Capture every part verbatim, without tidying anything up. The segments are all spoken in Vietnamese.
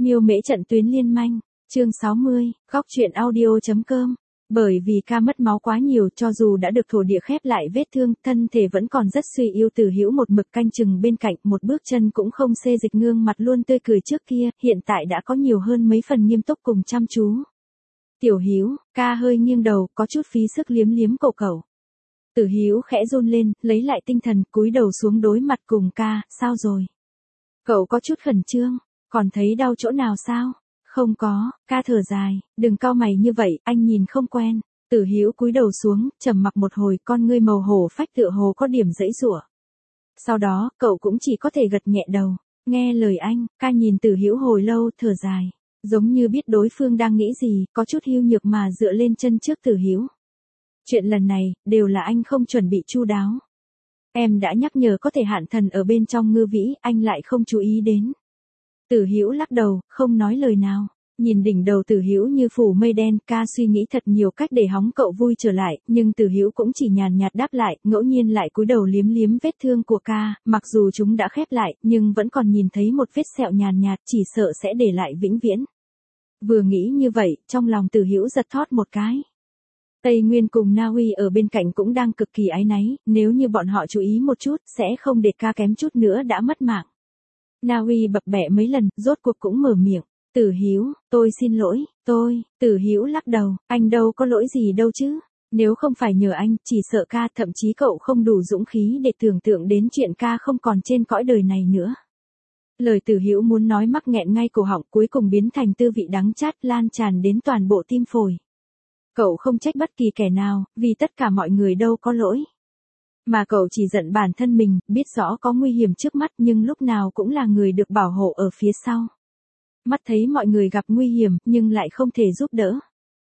Miêu Mễ trận tuyến liên manh, chương sáu mươi, góc truyện audio.com. Bởi vì ca mất máu quá nhiều, cho dù đã được thổ địa khép lại vết thương, thân thể vẫn còn rất suy yếu. Từ Hữu một mực canh chừng bên cạnh, một bước chân cũng không xê dịch, gương mặt luôn tươi cười trước kia, hiện tại đã có nhiều hơn mấy phần nghiêm túc cùng chăm chú. Tiểu Hữu, ca hơi nghiêng đầu, có chút phí sức liếm liếm cổ cậu. Từ Hữu khẽ run lên, lấy lại tinh thần, cúi đầu xuống đối mặt cùng ca. Sao rồi? Cậu có chút khẩn trương, còn thấy đau chỗ nào sao? Không có, ca thở dài, đừng cau mày như vậy, anh nhìn không quen. Tử Hữu cúi đầu xuống, trầm mặc một hồi, con ngươi màu hổ phách tựa hồ có điểm giãy giụa. Sau đó, cậu cũng chỉ có thể gật nhẹ đầu. Nghe lời anh, ca nhìn Tử Hữu hồi lâu, thở dài, giống như biết đối phương đang nghĩ gì, có chút hưu nhược mà dựa lên chân trước Tử Hữu. Chuyện lần này, đều là anh không chuẩn bị chu đáo. Em đã nhắc nhở có thể Hạn Thần ở bên trong Ngư Vĩ, anh lại không chú ý đến. Tử Hữu lắc đầu, không nói lời nào. Nhìn đỉnh đầu Tử Hữu như phủ mây đen, ca suy nghĩ thật nhiều cách để hóng cậu vui trở lại, nhưng Tử Hữu cũng chỉ nhàn nhạt đáp lại, ngẫu nhiên lại cúi đầu liếm liếm vết thương của ca, mặc dù chúng đã khép lại, nhưng vẫn còn nhìn thấy một vết sẹo nhàn nhạt, chỉ sợ sẽ để lại vĩnh viễn. Vừa nghĩ như vậy, trong lòng Tử Hữu giật thót một cái. Tây Nguyên cùng Na Uy ở bên cạnh cũng đang cực kỳ áy náy, nếu như bọn họ chú ý một chút, sẽ không để ca kém chút nữa đã mất mạng. Na Uy bập bẹ mấy lần, rốt cuộc cũng mở miệng. Tử Hữu, tôi xin lỗi, tôi, Tử Hữu lắc đầu, anh đâu có lỗi gì đâu chứ. Nếu không phải nhờ anh, chỉ sợ ca, thậm chí cậu không đủ dũng khí để tưởng tượng đến chuyện ca không còn trên cõi đời này nữa. Lời Tử Hữu muốn nói mắc nghẹn ngay cổ họng, cuối cùng biến thành tư vị đắng chát lan tràn đến toàn bộ tim phổi. Cậu không trách bất kỳ kẻ nào, vì tất cả mọi người đâu có lỗi. Mà cậu chỉ giận bản thân mình, biết rõ có nguy hiểm trước mắt nhưng lúc nào cũng là người được bảo hộ ở phía sau. Mắt thấy mọi người gặp nguy hiểm nhưng lại không thể giúp đỡ.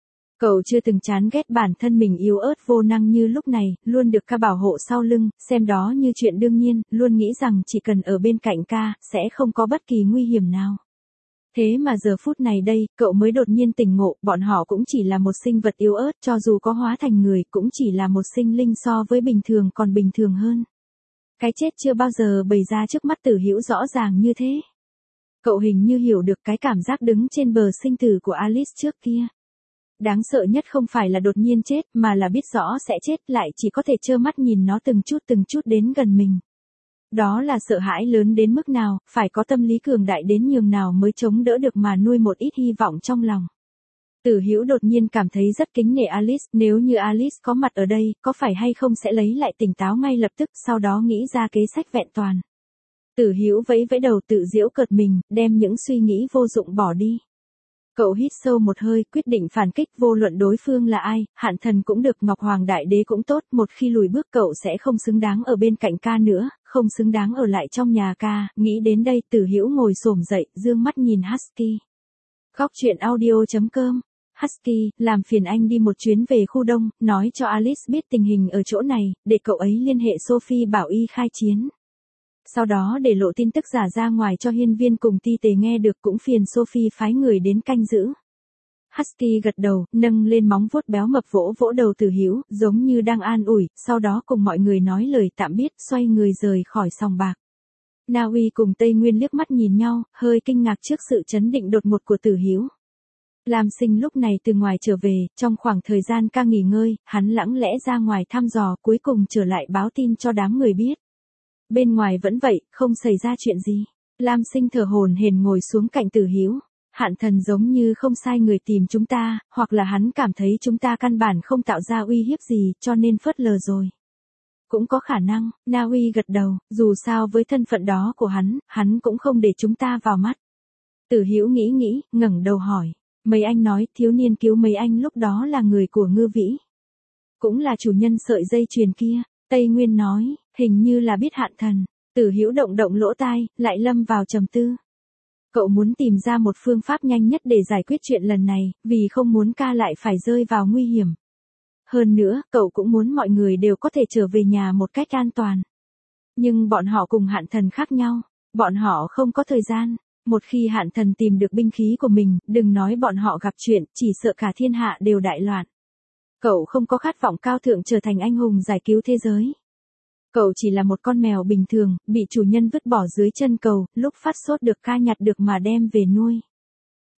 Cậu chưa từng chán ghét bản thân mình yếu ớt vô năng như lúc này, luôn được ca bảo hộ sau lưng, xem đó như chuyện đương nhiên, luôn nghĩ rằng chỉ cần ở bên cạnh ca, sẽ không có bất kỳ nguy hiểm nào. Thế mà giờ phút này đây, cậu mới đột nhiên tỉnh ngộ, bọn họ cũng chỉ là một sinh vật yếu ớt, cho dù có hóa thành người, cũng chỉ là một sinh linh so với bình thường còn bình thường hơn. Cái chết chưa bao giờ bày ra trước mắt Tử Hữu rõ ràng như thế. Cậu hình như hiểu được cái cảm giác đứng trên bờ sinh tử của Alice trước kia. Đáng sợ nhất không phải là đột nhiên chết, mà là biết rõ sẽ chết lại chỉ có thể trơ mắt nhìn nó từng chút từng chút đến gần mình. Đó là sợ hãi lớn đến mức nào, phải có tâm lý cường đại đến nhường nào mới chống đỡ được mà nuôi một ít hy vọng trong lòng. Tử Hữu đột nhiên cảm thấy rất kính nể Alice, nếu như Alice có mặt ở đây, có phải hay không sẽ lấy lại tỉnh táo ngay lập tức, sau đó nghĩ ra kế sách vẹn toàn. Tử Hữu vẫy vẫy đầu tự giễu cợt mình, đem những suy nghĩ vô dụng bỏ đi. Cậu hít sâu một hơi, quyết định phản kích, vô luận đối phương là ai, Hạn Thần cũng được, Ngọc Hoàng Đại Đế cũng tốt, một khi lùi bước cậu sẽ không xứng đáng ở bên cạnh ca nữa, không xứng đáng ở lại trong nhà ca. Nghĩ đến đây, Tử Hữu ngồi xổm dậy, dương mắt nhìn Husky. Góc truyện audio.com. Husky, làm phiền anh đi một chuyến về khu đông, nói cho Alice biết tình hình ở chỗ này, để cậu ấy liên hệ Sophie bảo y khai chiến. Sau đó để lộ tin tức giả ra ngoài cho Hiên Viên cùng Ti Tề nghe được, cũng phiền Sophie phái người đến canh giữ. Husky gật đầu, nâng lên móng vuốt béo mập vỗ vỗ đầu Tử Hữu, giống như đang an ủi, sau đó cùng mọi người nói lời tạm biệt, xoay người rời khỏi sòng bạc. Na Uy cùng Tây Nguyên liếc mắt nhìn nhau, hơi kinh ngạc trước sự chấn định đột ngột của Tử Hữu. Lam Sinh lúc này từ ngoài trở về, trong khoảng thời gian ca nghỉ ngơi, hắn lặng lẽ ra ngoài thăm dò, cuối cùng trở lại báo tin cho đám người biết. Bên ngoài vẫn vậy, không xảy ra chuyện gì. Lam Sinh thở hổn hển ngồi xuống cạnh Tử Hữu. Hạn Thần giống như không sai người tìm chúng ta, hoặc là hắn cảm thấy chúng ta căn bản không tạo ra uy hiếp gì, cho nên phớt lờ rồi. Cũng có khả năng, Na Uy gật đầu, dù sao với thân phận đó của hắn, hắn cũng không để chúng ta vào mắt. Tử Hữu nghĩ nghĩ, ngẩng đầu hỏi. Mấy anh nói, thiếu niên cứu mấy anh lúc đó là người của Ngư Vĩ. Cũng là chủ nhân sợi dây chuyền kia. Tây Nguyên nói, hình như là biết Hạn Thần. Tử Hữu động động lỗ tai, lại lâm vào trầm tư. Cậu muốn tìm ra một phương pháp nhanh nhất để giải quyết chuyện lần này, vì không muốn ca lại phải rơi vào nguy hiểm. Hơn nữa, cậu cũng muốn mọi người đều có thể trở về nhà một cách an toàn. Nhưng bọn họ cùng Hạn Thần khác nhau, bọn họ không có thời gian. Một khi Hạn Thần tìm được binh khí của mình, đừng nói bọn họ gặp chuyện, chỉ sợ cả thiên hạ đều đại loạn. Cậu không có khát vọng cao thượng trở thành anh hùng giải cứu thế giới. Cậu chỉ là một con mèo bình thường, bị chủ nhân vứt bỏ dưới chân cầu, lúc phát sốt được ca nhặt được mà đem về nuôi.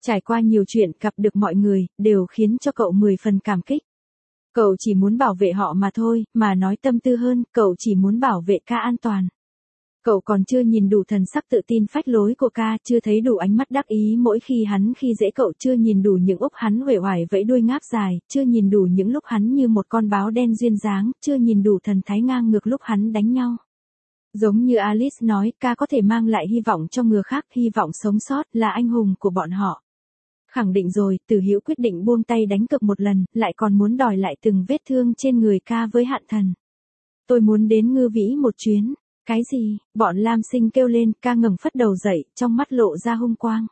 Trải qua nhiều chuyện, gặp được mọi người, đều khiến cho cậu mười phần cảm kích. Cậu chỉ muốn bảo vệ họ mà thôi, mà nói tâm tư hơn, cậu chỉ muốn bảo vệ ca an toàn. Cậu còn chưa nhìn đủ thần sắc tự tin phách lối của ca, chưa thấy đủ ánh mắt đắc ý mỗi khi hắn khi dễ cậu, chưa nhìn đủ những úc hắn uể oải vẫy đuôi ngáp dài, chưa nhìn đủ những lúc hắn như một con báo đen duyên dáng, chưa nhìn đủ thần thái ngang ngược lúc hắn đánh nhau. Giống như Alice nói, ca có thể mang lại hy vọng cho người khác, hy vọng sống sót, là anh hùng của bọn họ. Khẳng định rồi, Tử Hữu quyết định buông tay đánh cược một lần, lại còn muốn đòi lại từng vết thương trên người ca với Hạn Thần. Tôi muốn đến Ngư Vĩ một chuyến. Cái gì? Bọn Lam Sinh kêu lên, ca ngẩng phất đầu dậy, trong mắt lộ ra hung quang.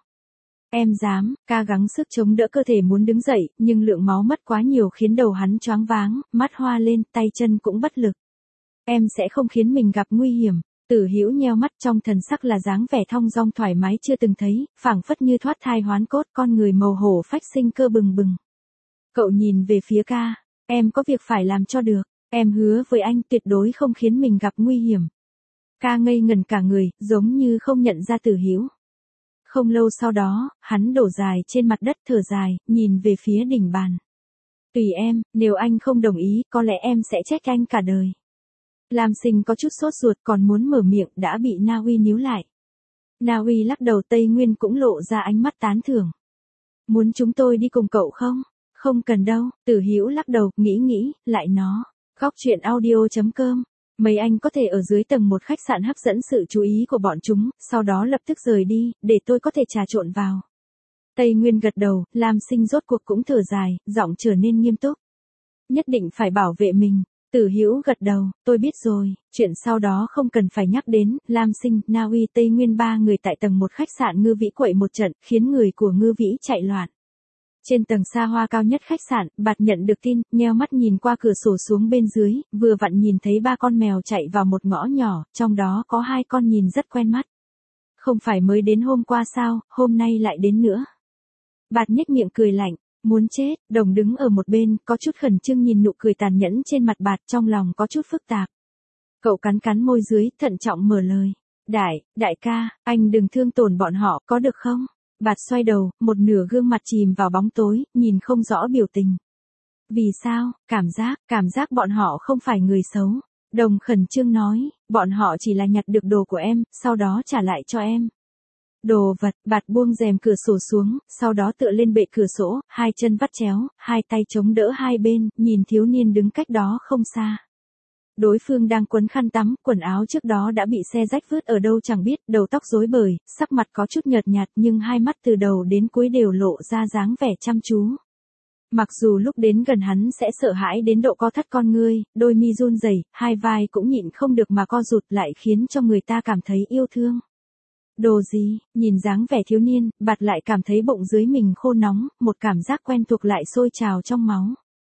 Em dám, ca gắng sức chống đỡ cơ thể muốn đứng dậy, nhưng lượng máu mất quá nhiều khiến đầu hắn choáng váng, mắt hoa lên, tay chân cũng bất lực. Em sẽ không khiến mình gặp nguy hiểm. Tử Hữu nheo mắt, trong thần sắc là dáng vẻ thong dong thoải mái chưa từng thấy, phảng phất như thoát thai hoán cốt, con người màu hổ phách sinh cơ bừng bừng. Cậu nhìn về phía ca, em có việc phải làm cho được, em hứa với anh tuyệt đối không khiến mình gặp nguy hiểm. Ca ngây ngần cả người, giống như không nhận ra Tử Hữu. Không lâu sau đó, hắn đổ dài trên mặt đất thở dài, nhìn về phía đỉnh bàn. Tùy em, nếu anh không đồng ý, có lẽ em sẽ trách anh cả đời. Lam Sinh có chút sốt ruột, còn muốn mở miệng đã bị Na Uy níu lại. Na Uy lắc đầu, Tây Nguyên cũng lộ ra ánh mắt tán thưởng. Muốn chúng tôi đi cùng cậu không? Không cần đâu, Tử Hữu lắc đầu, nghĩ nghĩ, lại nó. Góc truyện audio chấm com. Mấy anh có thể ở dưới tầng một khách sạn hấp dẫn sự chú ý của bọn chúng, sau đó lập tức rời đi, để tôi có thể trà trộn vào. Tây Nguyên gật đầu, Lam Sinh rốt cuộc cũng thở dài, giọng trở nên nghiêm túc. Nhất định phải bảo vệ mình. Tử Hữu gật đầu, tôi biết rồi, chuyện sau đó không cần phải nhắc đến, Lam Sinh, Na Uy, Tây Nguyên ba người tại tầng một khách sạn Ngư Vĩ quậy một trận, khiến người của Ngư Vĩ chạy loạn. Trên tầng xa hoa cao nhất khách sạn, Bạt nhận được tin, nheo mắt nhìn qua cửa sổ xuống bên dưới, vừa vặn nhìn thấy ba con mèo chạy vào một ngõ nhỏ, trong đó có hai con nhìn rất quen mắt. Không phải mới đến hôm qua sao, hôm nay lại đến nữa. Bạt nhếch miệng cười lạnh. Muốn chết, Đồng đứng ở một bên, có chút khẩn trương nhìn nụ cười tàn nhẫn trên mặt Bạt, trong lòng có chút phức tạp. Cậu cắn cắn môi dưới, thận trọng mở lời. Đại, đại ca, anh đừng thương tổn bọn họ, có được không? Bạt xoay đầu, một nửa gương mặt chìm vào bóng tối, nhìn không rõ biểu tình. Vì sao? Cảm giác, cảm giác bọn họ không phải người xấu. Đồng khẩn trương nói, bọn họ chỉ là nhặt được đồ của em, sau đó trả lại cho em. Đồ vật, Bạt buông rèm cửa sổ xuống, sau đó tựa lên bệ cửa sổ, hai chân vắt chéo, hai tay chống đỡ hai bên, nhìn thiếu niên đứng cách đó không xa. Đối phương đang quấn khăn tắm, quần áo trước đó đã bị xe rách vứt ở đâu chẳng biết, đầu tóc rối bời, sắc mặt có chút nhợt nhạt nhưng hai mắt từ đầu đến cuối đều lộ ra dáng vẻ chăm chú. Mặc dù lúc đến gần hắn sẽ sợ hãi đến độ co thắt con ngươi, đôi mi run rẩy, hai vai cũng nhịn không được mà co rụt lại khiến cho người ta cảm thấy yêu thương. Đồ gì, nhìn dáng vẻ thiếu niên, Bạt lại cảm thấy bụng dưới mình khô nóng, một cảm giác quen thuộc lại sôi trào trong máu.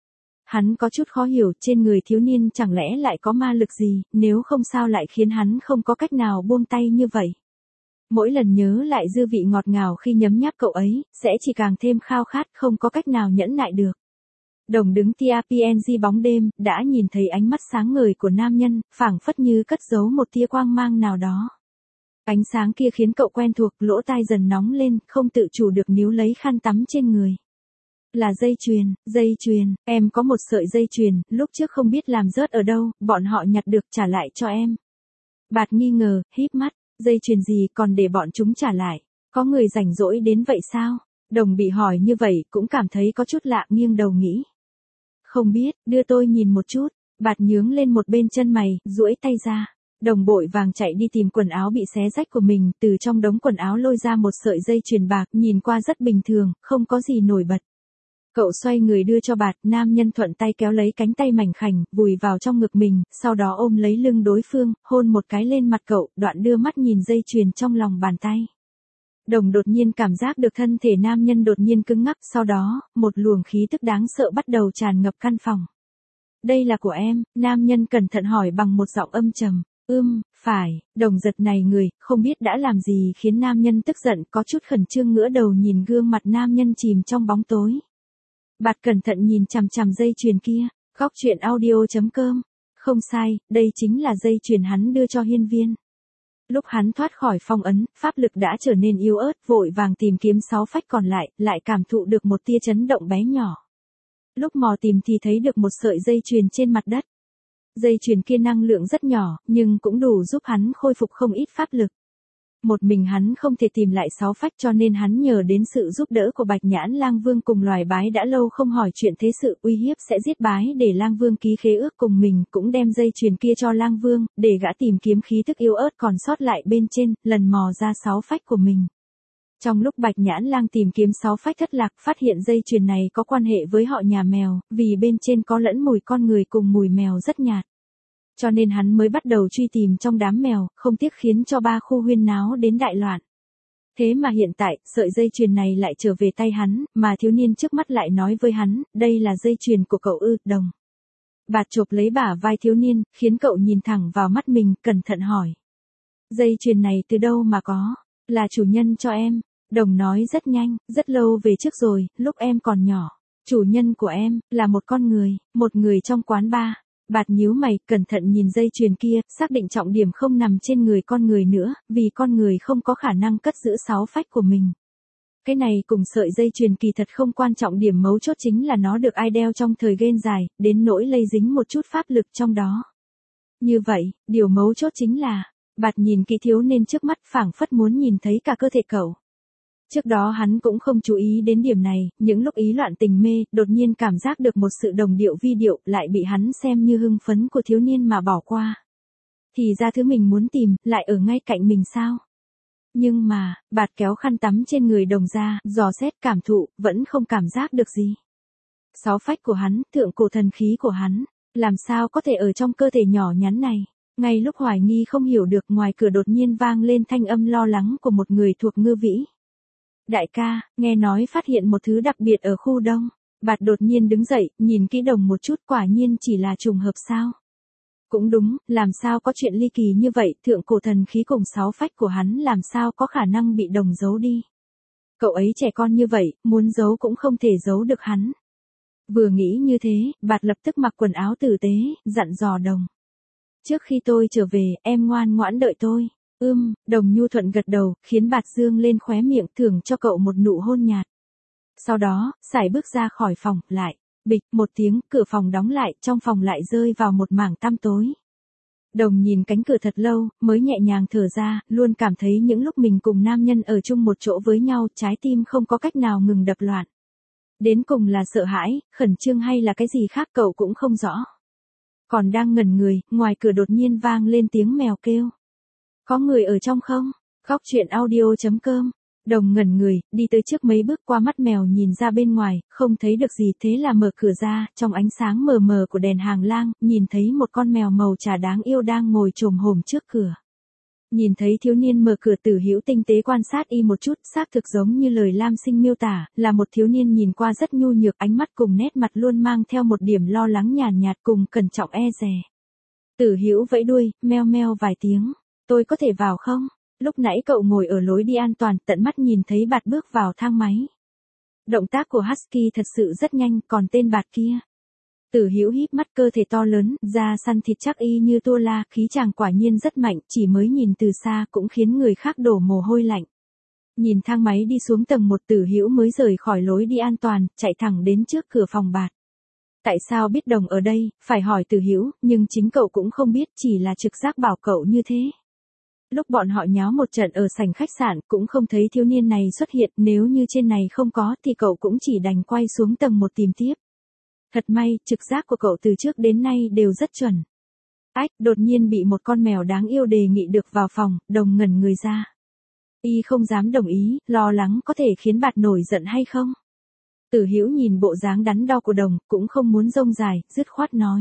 Hắn có chút khó hiểu, trên người thiếu niên chẳng lẽ lại có ma lực gì, nếu không sao lại khiến hắn không có cách nào buông tay như vậy. Mỗi lần nhớ lại dư vị ngọt ngào khi nhấm nháp cậu ấy, sẽ chỉ càng thêm khao khát, không có cách nào nhẫn nại được. Đồng đứng tia pê en giê bóng đêm, đã nhìn thấy ánh mắt sáng ngời của nam nhân, phảng phất như cất giấu một tia quang mang nào đó. Ánh sáng kia khiến cậu quen thuộc, lỗ tai dần nóng lên, không tự chủ được níu lấy khăn tắm trên người. Là dây chuyền, dây chuyền, em có một sợi dây chuyền, lúc trước không biết làm rớt ở đâu, bọn họ nhặt được trả lại cho em. Bạt nghi ngờ, híp mắt, dây chuyền gì còn để bọn chúng trả lại, có người rảnh rỗi đến vậy sao? Đồng bị hỏi như vậy, cũng cảm thấy có chút lạ, nghiêng đầu nghĩ. Không biết, đưa tôi nhìn một chút, Bạt nhướng lên một bên chân mày, duỗi tay ra. Đồng bội vàng chạy đi tìm quần áo bị xé rách của mình, từ trong đống quần áo lôi ra một sợi dây chuyền bạc, nhìn qua rất bình thường, không có gì nổi bật. Cậu xoay người đưa cho Bạt, nam nhân thuận tay kéo lấy cánh tay mảnh khảnh, vùi vào trong ngực mình, sau đó ôm lấy lưng đối phương, hôn một cái lên mặt cậu, đoạn đưa mắt nhìn dây chuyền trong lòng bàn tay. Đồng đột nhiên cảm giác được thân thể nam nhân đột nhiên cứng ngắc, sau đó, một luồng khí tức đáng sợ bắt đầu tràn ngập căn phòng. Đây là của em, nam nhân cẩn thận hỏi bằng một giọng âm trầm. Ưm, phải, Đồng giật này người, không biết đã làm gì khiến nam nhân tức giận, có chút khẩn trương ngửa đầu nhìn gương mặt nam nhân chìm trong bóng tối. Bạt cẩn thận nhìn chằm chằm dây chuyền kia, góc truyện audio chấm com. Không sai, đây chính là dây chuyền hắn đưa cho Hiên Viên. Lúc hắn thoát khỏi phong ấn, pháp lực đã trở nên yếu ớt, vội vàng tìm kiếm sáu phách còn lại, lại cảm thụ được một tia chấn động bé nhỏ. Lúc mò tìm thì thấy được một sợi dây chuyền trên mặt đất. Dây chuyền kia năng lượng rất nhỏ, nhưng cũng đủ giúp hắn khôi phục không ít pháp lực. Một mình hắn không thể tìm lại sáu phách cho nên hắn nhờ đến sự giúp đỡ của Bạch Nhãn Lang Vương cùng loài bái đã lâu không hỏi chuyện thế sự uy hiếp sẽ giết bái để Lang Vương ký khế ước cùng mình, cũng đem dây chuyền kia cho Lang Vương, để gã tìm kiếm khí tức yếu ớt còn sót lại bên trên, lần mò ra sáu phách của mình. Trong lúc Bạch Nhãn Lang tìm kiếm sáu phách thất lạc, phát hiện dây chuyền này có quan hệ với họ nhà mèo, vì bên trên có lẫn mùi con người cùng mùi mèo rất nhạt. Cho nên hắn mới bắt đầu truy tìm trong đám mèo, không tiếc khiến cho ba khu huyên náo đến đại loạn. Thế mà hiện tại, sợi dây chuyền này lại trở về tay hắn, mà thiếu niên trước mắt lại nói với hắn, đây là dây chuyền của cậu ư, Đồng. Bạt chộp lấy bả vai thiếu niên, khiến cậu nhìn thẳng vào mắt mình, cẩn thận hỏi. Dây chuyền này từ đâu mà có? Là chủ nhân cho em. Đồng nói rất nhanh, rất lâu về trước rồi, lúc em còn nhỏ. Chủ nhân của em, là một con người, một người trong quán bar. Bạt nhíu mày, cẩn thận nhìn dây chuyền kia, xác định trọng điểm không nằm trên người con người nữa, vì con người không có khả năng cất giữ sáu phách của mình. Cái này cùng sợi dây chuyền kỳ thật không quan trọng, điểm mấu chốt chính là nó được ai đeo trong thời gian dài, đến nỗi lây dính một chút pháp lực trong đó. Như vậy, điều mấu chốt chính là, Bạt nhìn kỹ thiếu nên trước mắt phảng phất muốn nhìn thấy cả cơ thể cậu. Trước đó hắn cũng không chú ý đến điểm này, những lúc ý loạn tình mê, đột nhiên cảm giác được một sự đồng điệu vi điệu, lại bị hắn xem như hưng phấn của thiếu niên mà bỏ qua. Thì ra thứ mình muốn tìm, lại ở ngay cạnh mình sao? Nhưng mà, Bạt kéo khăn tắm trên người Đồng ra, dò xét cảm thụ, vẫn không cảm giác được gì. Sáu phách của hắn, thượng cổ thần khí của hắn, làm sao có thể ở trong cơ thể nhỏ nhắn này? Ngay lúc hoài nghi không hiểu được, ngoài cửa đột nhiên vang lên thanh âm lo lắng của một người thuộc Ngư Vĩ. Đại ca, nghe nói phát hiện một thứ đặc biệt ở khu đông. Bạt đột nhiên đứng dậy, nhìn kỹ Đồng một chút, quả nhiên chỉ là trùng hợp sao. Cũng đúng, làm sao có chuyện ly kỳ như vậy, thượng cổ thần khí cùng sáu phách của hắn làm sao có khả năng bị Đồng giấu đi. Cậu ấy trẻ con như vậy, muốn giấu cũng không thể giấu được hắn. Vừa nghĩ như thế, Bạt lập tức mặc quần áo tử tế, dặn dò Đồng. Trước khi tôi trở về, em ngoan ngoãn đợi tôi. Ưm, Đồng nhu thuận gật đầu, khiến Bạt dương lên khóe miệng, thưởng cho cậu một nụ hôn nhạt. Sau đó, sải bước ra khỏi phòng, lại, bịch, một tiếng, cửa phòng đóng lại, trong phòng lại rơi vào một mảng tăm tối. Đồng nhìn cánh cửa thật lâu, mới nhẹ nhàng thở ra, luôn cảm thấy những lúc mình cùng nam nhân ở chung một chỗ với nhau, trái tim không có cách nào ngừng đập loạn. Đến cùng là sợ hãi, khẩn trương hay là cái gì khác cậu cũng không rõ. Còn đang ngẩn người, ngoài cửa đột nhiên vang lên tiếng mèo kêu. Có người ở trong không? Góc chuyện audio chấm com. Đồng ngẩn người, đi tới trước mấy bước, qua mắt mèo nhìn ra bên ngoài, không thấy được gì, thế là mở cửa ra, trong ánh sáng mờ mờ của đèn hàng lang, nhìn thấy một con mèo màu trà đáng yêu đang ngồi chồm hổm trước cửa. Nhìn thấy thiếu niên mở cửa, Tử Hữu tinh tế quan sát y một chút, xác thực giống như lời Lam Sinh miêu tả, là một thiếu niên nhìn qua rất nhu nhược, ánh mắt cùng nét mặt luôn mang theo một điểm lo lắng nhàn nhạt cùng cẩn trọng e dè. Tử Hữu vẫy đuôi, meo meo vài tiếng. Tôi có thể vào không? Lúc nãy cậu ngồi ở lối đi an toàn, tận mắt nhìn thấy Bạt bước vào thang máy. Động tác của Husky thật sự rất nhanh, còn tên Bạt kia. Tử Hữu híp mắt, cơ thể to lớn, da săn thịt chắc y như tua la, khí chàng quả nhiên rất mạnh, chỉ mới nhìn từ xa cũng khiến người khác đổ mồ hôi lạnh. Nhìn thang máy đi xuống tầng một, Tử Hữu mới rời khỏi lối đi an toàn, chạy thẳng đến trước cửa phòng Bạt. Tại sao biết Đồng ở đây, phải hỏi Tử Hữu, nhưng chính cậu cũng không biết, chỉ là trực giác bảo cậu như thế. Lúc bọn họ nháo một trận ở sảnh khách sạn, cũng không thấy thiếu niên này xuất hiện, nếu như trên này không có thì cậu cũng chỉ đành quay xuống tầng một tìm tiếp. Thật may, trực giác của cậu từ trước đến nay đều rất chuẩn. Ách, đột nhiên bị một con mèo đáng yêu đề nghị được vào phòng, Đồng ngẩn người ra. Y không dám đồng ý, lo lắng có thể khiến Bạt nổi giận hay không. Tử Hữu nhìn bộ dáng đắn đo của Đồng, cũng không muốn rông dài, dứt khoát nói.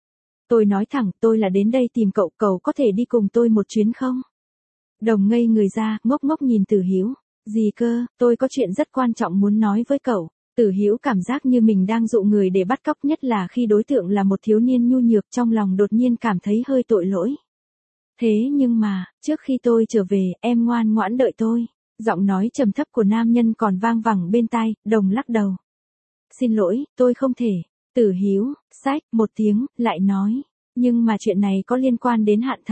Tôi nói thẳng, tôi là đến đây tìm cậu, cậu có thể đi cùng tôi một chuyến không? Đồng ngây người ra, ngốc ngốc nhìn Tử Hữu. Gì cơ, tôi có chuyện rất quan trọng muốn nói với cậu. Tử Hữu cảm giác như mình đang dụ người để bắt cóc, nhất là khi đối tượng là một thiếu niên nhu nhược, trong lòng đột nhiên cảm thấy hơi tội lỗi. Thế nhưng mà, trước khi tôi trở về, em ngoan ngoãn đợi tôi. Giọng nói trầm thấp của nam nhân còn vang vẳng bên tai, Đồng lắc đầu. Xin lỗi, tôi không thể. Tử Hữu, sách, một tiếng, lại nói. Nhưng mà chuyện này có liên quan đến Hạn Thần.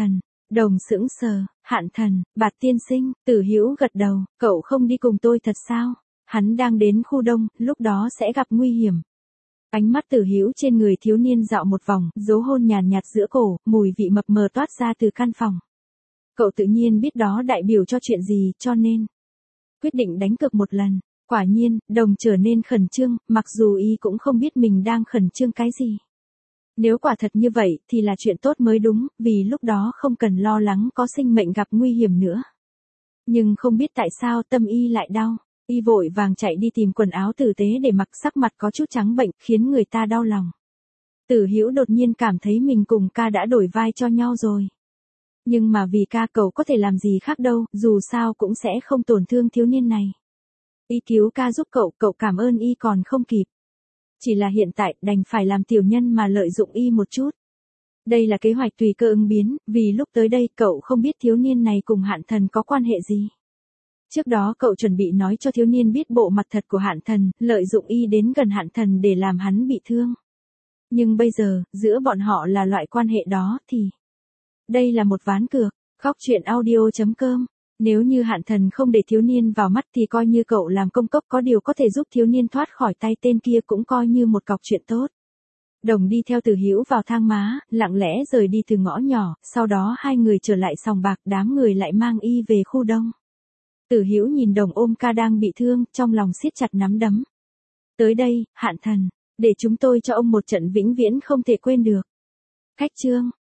Đồng sững sờ, Hạn Thần, Bạt tiên sinh, Tử Hữu gật đầu, cậu không đi cùng tôi thật sao? Hắn đang đến khu đông, lúc đó sẽ gặp nguy hiểm. Ánh mắt Tử Hữu trên người thiếu niên dạo một vòng, dấu hôn nhàn nhạt giữa cổ, mùi vị mập mờ toát ra từ căn phòng. Cậu tự nhiên biết đó đại biểu cho chuyện gì, cho nên quyết định đánh cược một lần. Quả nhiên, Đồng trở nên khẩn trương, mặc dù y cũng không biết mình đang khẩn trương cái gì. Nếu quả thật như vậy, thì là chuyện tốt mới đúng, vì lúc đó không cần lo lắng có sinh mệnh gặp nguy hiểm nữa. Nhưng không biết tại sao tâm y lại đau. Y vội vàng chạy đi tìm quần áo tử tế để mặc, sắc mặt có chút trắng bệnh, khiến người ta đau lòng. Tử Hữu đột nhiên cảm thấy mình cùng ca đã đổi vai cho nhau rồi. Nhưng mà vì ca cậu có thể làm gì khác đâu, dù sao cũng sẽ không tổn thương thiếu niên này. Y cứu ca giúp cậu, cậu cảm ơn y còn không kịp. Chỉ là hiện tại đành phải làm tiểu nhân mà lợi dụng y một chút. Đây là kế hoạch tùy cơ ứng biến, vì lúc tới đây cậu không biết thiếu niên này cùng Hạn Thần có quan hệ gì. Trước đó cậu chuẩn bị nói cho thiếu niên biết bộ mặt thật của Hạn Thần, lợi dụng y đến gần Hạn Thần để làm hắn bị thương. Nhưng bây giờ, giữa bọn họ là loại quan hệ đó thì... Đây là một ván cược. Khóc chuyện audio chấm com. Nếu như Hạn Thần không để thiếu niên vào mắt thì coi như cậu làm công cốc, có điều có thể giúp thiếu niên thoát khỏi tay tên kia cũng coi như một cọc chuyện tốt. Đồng đi theo Tử Hữu vào thang má, lặng lẽ rời đi từ ngõ nhỏ, sau đó hai người trở lại sòng bạc, đám người lại mang y về khu đông. Tử Hữu nhìn Đồng ôm ca đang bị thương, trong lòng siết chặt nắm đấm. Tới đây, Hạn Thần, để chúng tôi cho ông một trận vĩnh viễn không thể quên được. Cách chương